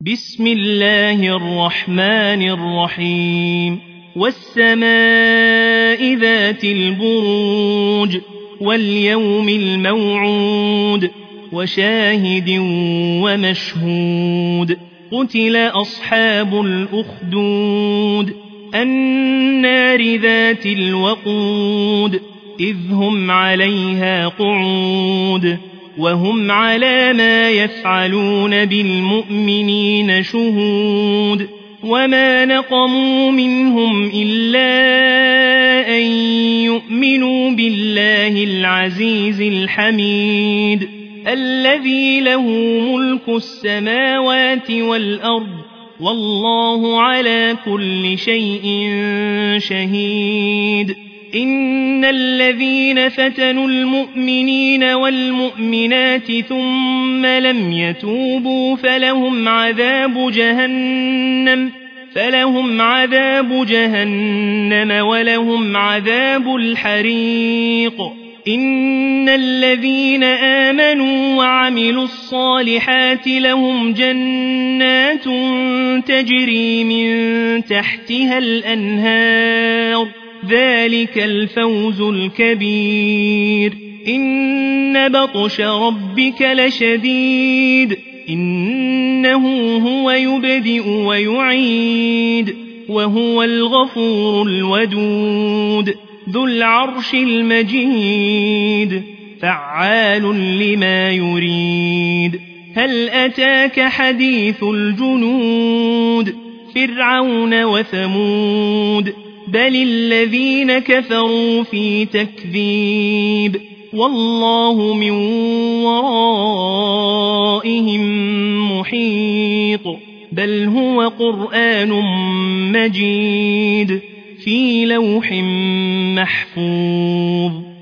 بسم الله الرحمن الرحيم والسماء ذات البروج واليوم الموعود وشاهد ومشهود قتل أصحاب الأخدود النار ذات الوقود إذ هم عليها قعود وهم على ما يفعلون بالمؤمنين شهود وما نقموا منهم إلا أن يؤمنوا بالله العزيز الحميد الذي له ملك السماوات والأرض والله على كل شيء شهيد إن الذين فتنوا المؤمنين والمؤمنات ثم لم يتوبوا فلهم عذاب جهنم ولهم عذاب الحريق إن الذين آمنوا وعملوا الصالحات لهم جنات تجري من تحتها الأنهار ذلك الفوز الكبير إن بطش ربك لشديد إنه هو يبدئ ويعيد وهو الغفور الودود ذو العرش المجيد فعال لما يريد هل أتاك حديث الجنود فرعون وثمود بل الذين كفروا في تكذيب والله من ورائهم محيط بل هو قرآن مجيد في لوح محفوظ